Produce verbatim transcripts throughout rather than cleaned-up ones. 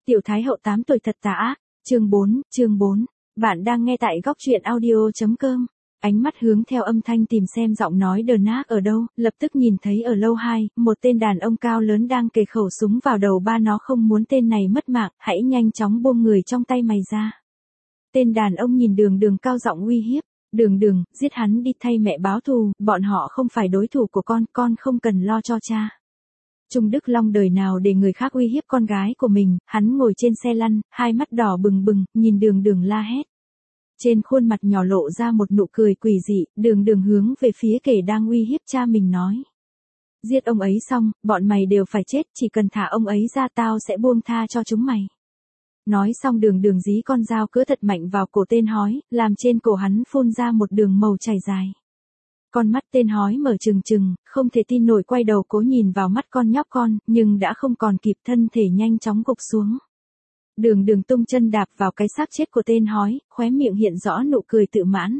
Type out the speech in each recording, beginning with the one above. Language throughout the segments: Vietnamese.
Tiểu Thái hậu tám tuổi thật tà ác, chương bốn, chương bốn. Bạn đang nghe tại góc truyện audio.com. Ánh mắt hướng theo âm thanh tìm xem giọng nói đờn ác ở đâu, lập tức nhìn thấy ở lâu hai, một tên đàn ông cao lớn đang kề khẩu súng vào đầu ba nó, không muốn tên này mất mạng, hãy nhanh chóng buông người trong tay mày ra. Tên đàn ông nhìn Đường Đường cao giọng uy hiếp, Đường Đường, giết hắn đi thay mẹ báo thù, bọn họ không phải đối thủ của con, con không cần lo cho cha. Trung Đức Long đời nào để người khác uy hiếp con gái của mình, hắn ngồi trên xe lăn, hai mắt đỏ bừng bừng, nhìn Đường Đường la hét. Trên khuôn mặt nhỏ lộ ra một nụ cười quỷ dị, Đường Đường hướng về phía kẻ đang uy hiếp cha mình nói. Giết ông ấy xong, bọn mày đều phải chết, chỉ cần thả ông ấy ra tao sẽ buông tha cho chúng mày. Nói xong Đường Đường dí con dao cứa thật mạnh vào cổ tên hói, làm trên cổ hắn phun ra một đường màu chảy dài. Con mắt tên hói mở trừng trừng, không thể tin nổi quay đầu cố nhìn vào mắt con nhóc con, nhưng đã không còn kịp, thân thể nhanh chóng gục xuống. Đường Đường tung chân đạp vào cái xác chết của tên hói, khóe miệng hiện rõ nụ cười tự mãn.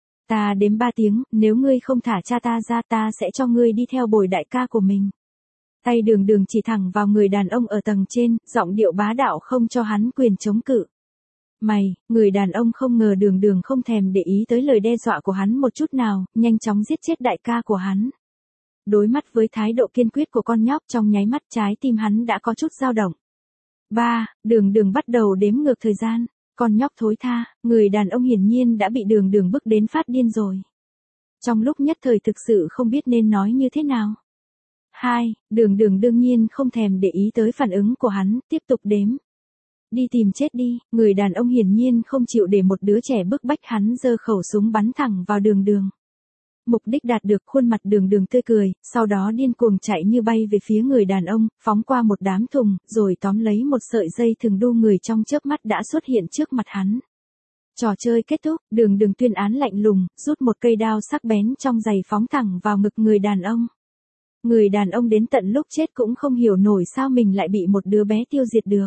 Ta đếm ba tiếng, nếu ngươi không thả cha ta ra ta sẽ cho ngươi đi theo bồi đại ca của mình. Tay Đường Đường chỉ thẳng vào người đàn ông ở tầng trên, giọng điệu bá đạo không cho hắn quyền chống cự. Mày, người đàn ông không ngờ Đường Đường không thèm để ý tới lời đe dọa của hắn một chút nào, nhanh chóng giết chết đại ca của hắn. Đối mắt với thái độ kiên quyết của con nhóc, trong nháy mắt trái tim hắn đã có chút dao động. Ba, Đường Đường bắt đầu đếm ngược thời gian, con nhóc thối tha, người đàn ông hiển nhiên đã bị Đường Đường bức đến phát điên rồi. Trong lúc nhất thời thực sự không biết nên nói như thế nào. Hai, Đường Đường đương nhiên không thèm để ý tới phản ứng của hắn, tiếp tục đếm. Đi tìm chết đi, người đàn ông hiển nhiên không chịu để một đứa trẻ bức bách hắn, giơ khẩu súng bắn thẳng vào Đường Đường. Mục đích đạt được, khuôn mặt Đường Đường tươi cười, sau đó điên cuồng chạy như bay về phía người đàn ông, phóng qua một đám thùng, rồi tóm lấy một sợi dây thừng đu người, trong chớp mắt đã xuất hiện trước mặt hắn. Trò chơi kết thúc, Đường Đường tuyên án lạnh lùng, rút một cây đao sắc bén trong giày phóng thẳng vào ngực người đàn ông. Người đàn ông đến tận lúc chết cũng không hiểu nổi sao mình lại bị một đứa bé tiêu diệt được.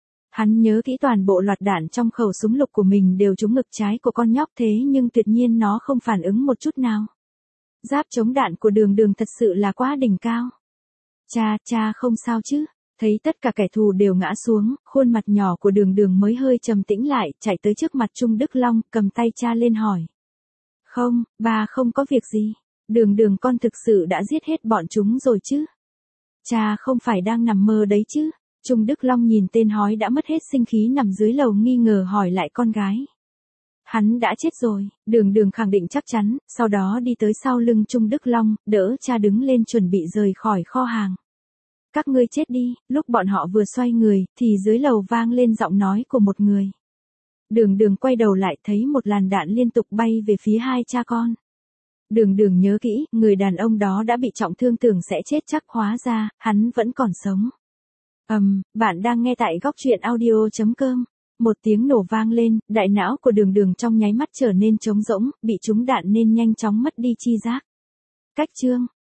Hắn nhớ kỹ toàn bộ loạt đạn trong khẩu súng lục của mình đều trúng ngực trái của con nhóc, thế nhưng tuyệt nhiên nó không phản ứng một chút nào. Giáp chống đạn của Đường Đường thật sự là quá đỉnh cao. Cha, cha không sao chứ? Thấy tất cả kẻ thù đều ngã xuống, khuôn mặt nhỏ của Đường Đường mới hơi trầm tĩnh lại, chạy tới trước mặt Trung Đức Long, cầm tay cha lên hỏi. Không, ba không có việc gì. Đường Đường, con thực sự đã giết hết bọn chúng rồi chứ? Cha không phải đang nằm mơ đấy chứ? Trung Đức Long nhìn tên hói đã mất hết sinh khí nằm dưới lầu nghi ngờ hỏi lại con gái. Hắn đã chết rồi, Đường Đường khẳng định chắc chắn, sau đó đi tới sau lưng Trung Đức Long, đỡ cha đứng lên chuẩn bị rời khỏi kho hàng. Các ngươi chết đi, lúc bọn họ vừa xoay người, thì dưới lầu vang lên giọng nói của một người. Đường Đường quay đầu lại thấy một làn đạn liên tục bay về phía hai cha con. Đường Đường nhớ kỹ, người đàn ông đó đã bị trọng thương, tưởng sẽ chết chắc, hóa ra, hắn vẫn còn sống. Ầm, um, bạn đang nghe tại góc truyện audio.com. Một tiếng nổ vang lên, đại não của Đường Đường trong nháy mắt trở nên trống rỗng, bị trúng đạn nên nhanh chóng mất đi chi giác. Cách chương.